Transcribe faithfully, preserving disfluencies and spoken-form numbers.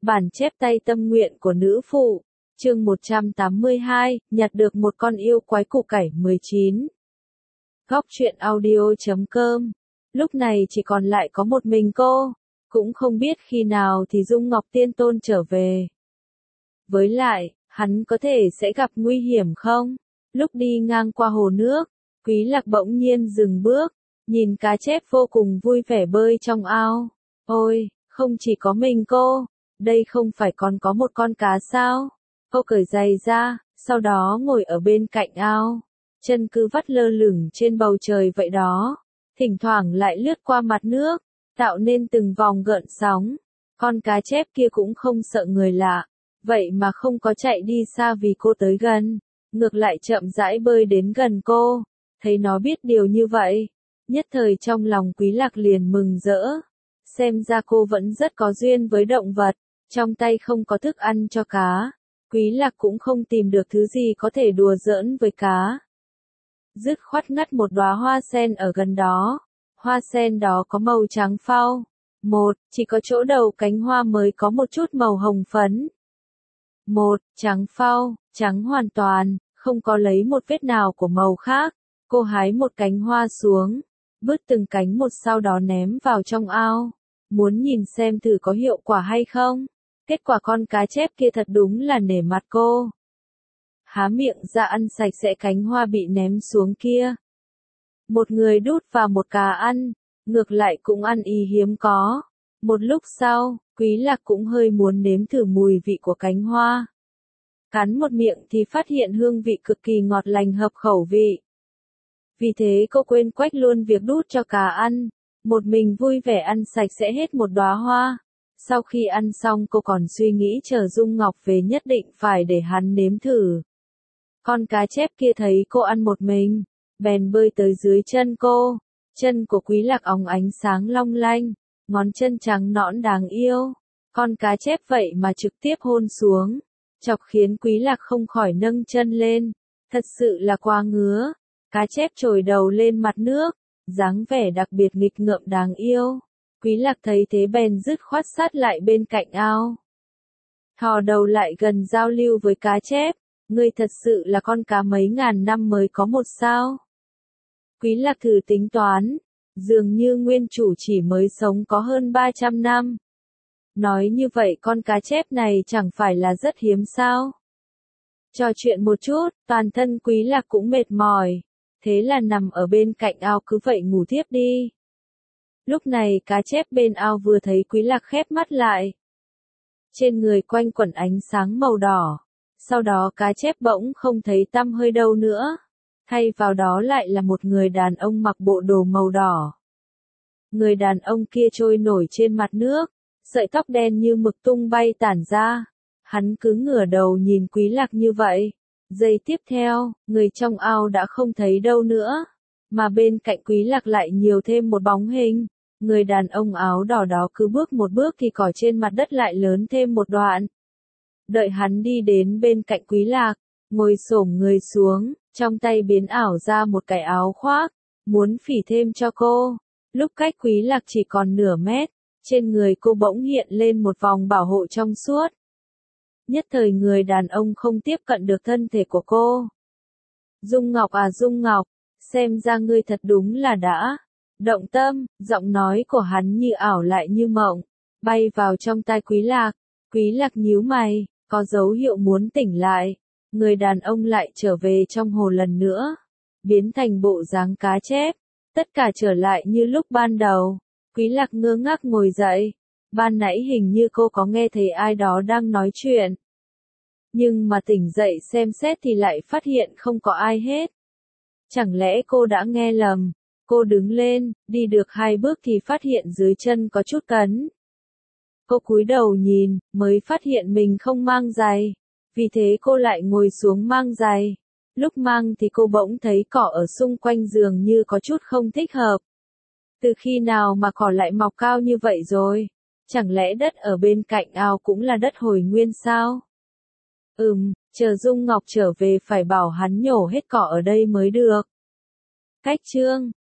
Bản chép tay tâm nguyện của nữ phụ, chương một trăm tám mươi hai, nhặt được một con yêu quái củ cải mười chín. Góc truyện audio chấm com. Lúc này chỉ còn lại có một mình cô, cũng không biết khi nào thì Dung Ngọc Tiên Tôn trở về. Với lại, hắn có thể sẽ gặp nguy hiểm không? Lúc đi ngang qua hồ nước, Quý Lạc bỗng nhiên dừng bước, nhìn cá chép vô cùng vui vẻ bơi trong ao. Ôi, không chỉ có mình cô, đây không phải còn có một con cá sao? Cô cởi giày ra, sau đó ngồi ở bên cạnh ao, chân cứ vắt lơ lửng trên bầu trời vậy đó, thỉnh thoảng lại lướt qua mặt nước, tạo nên từng vòng gợn sóng. Con cá chép kia cũng không sợ người lạ, vậy mà không có chạy đi xa vì cô tới gần, ngược lại chậm rãi bơi đến gần cô. Thấy nó biết điều như vậy, nhất thời trong lòng Quý Lạc liền mừng rỡ. Xem ra cô vẫn rất có duyên với động vật, trong tay không có thức ăn cho cá. Quý Lạc cũng không tìm được thứ gì có thể đùa giỡn với cá. Dứt khoát ngắt một đóa hoa sen ở gần đó. Hoa sen đó có màu trắng phau. Một, chỉ có chỗ đầu cánh hoa mới có một chút màu hồng phấn. Một, trắng phau, trắng hoàn toàn, không có lấy một vết nào của màu khác. Cô hái một cánh hoa xuống, bứt từng cánh một sau đó ném vào trong ao. Muốn nhìn xem thử có hiệu quả hay không. Kết quả con cá chép kia thật đúng là nể mặt cô. Há miệng ra ăn sạch sẽ cánh hoa bị ném xuống kia. Một người đút vào một cá ăn, ngược lại cũng ăn ý hiếm có. Một lúc sau, Quý Lạc cũng hơi muốn nếm thử mùi vị của cánh hoa. Cắn một miệng thì phát hiện hương vị cực kỳ ngọt lành hợp khẩu vị. Vì thế cô quên quách luôn việc đút cho cá ăn, một mình vui vẻ ăn sạch sẽ hết một đóa hoa. Sau khi ăn xong cô còn suy nghĩ chờ Dung Ngọc về nhất định phải để hắn nếm thử. Con cá chép kia thấy cô ăn một mình, bèn bơi tới dưới chân cô. Chân của Quý Lạc óng ánh sáng long lanh, ngón chân trắng nõn đáng yêu. Con cá chép vậy mà trực tiếp hôn xuống, chọc khiến Quý Lạc không khỏi nâng chân lên. Thật sự là quá ngứa. Cá chép trồi đầu lên mặt nước, dáng vẻ đặc biệt nghịch ngợm đáng yêu. Quý Lạc thấy thế bèn dứt khoát sát lại bên cạnh ao. Thò đầu lại gần giao lưu với cá chép, ngươi thật sự là con cá mấy ngàn năm mới có một sao. Quý Lạc thử tính toán, dường như nguyên chủ chỉ mới sống có hơn ba trăm năm. Nói như vậy con cá chép này chẳng phải là rất hiếm sao. Trò chuyện một chút, toàn thân Quý Lạc cũng mệt mỏi. Thế là nằm ở bên cạnh ao cứ vậy ngủ thiếp đi. Lúc này cá chép bên ao vừa thấy Quý Lạc khép mắt lại. Trên người quanh quẩn ánh sáng màu đỏ. Sau đó cá chép bỗng không thấy tăm hơi đâu nữa. Thay vào đó lại là một người đàn ông mặc bộ đồ màu đỏ. Người đàn ông kia trôi nổi trên mặt nước. Sợi tóc đen như mực tung bay tản ra. Hắn cứ ngửa đầu nhìn Quý Lạc như vậy. Giây tiếp theo, người trong ao đã không thấy đâu nữa, mà bên cạnh Quý Lạc lại nhiều thêm một bóng hình. Người đàn ông áo đỏ đó cứ bước một bước thì cỏ trên mặt đất lại lớn thêm một đoạn. Đợi hắn đi đến bên cạnh Quý Lạc, ngồi xổm người xuống, trong tay biến ảo ra một cái áo khoác, muốn phỉ thêm cho cô. Lúc cách Quý Lạc chỉ còn nửa mét, trên người cô bỗng hiện lên một vòng bảo hộ trong suốt. Nhất thời người đàn ông không tiếp cận được thân thể của cô. Dung Ngọc à Dung Ngọc, xem ra ngươi thật đúng là đã động tâm. Giọng nói của hắn như ảo lại như mộng, bay vào trong tai Quý Lạc. Quý Lạc nhíu mày, có dấu hiệu muốn tỉnh lại. Người đàn ông lại trở về trong hồ lần nữa, biến thành bộ dáng cá chép. Tất cả trở lại như lúc ban đầu. Quý Lạc ngơ ngác ngồi dậy. Ban nãy hình như cô có nghe thấy ai đó đang nói chuyện. Nhưng mà tỉnh dậy xem xét thì lại phát hiện không có ai hết. Chẳng lẽ cô đã nghe lầm? Cô đứng lên, đi được hai bước thì phát hiện dưới chân có chút cấn. Cô cúi đầu nhìn, mới phát hiện mình không mang giày. Vì thế cô lại ngồi xuống mang giày. Lúc mang thì cô bỗng thấy cỏ ở xung quanh giường như có chút không thích hợp. Từ khi nào mà cỏ lại mọc cao như vậy rồi? Chẳng lẽ đất ở bên cạnh ao cũng là đất hồi nguyên sao? Ừm, chờ Dung Ngọc trở về phải bảo hắn nhổ hết cỏ ở đây mới được. Cách chương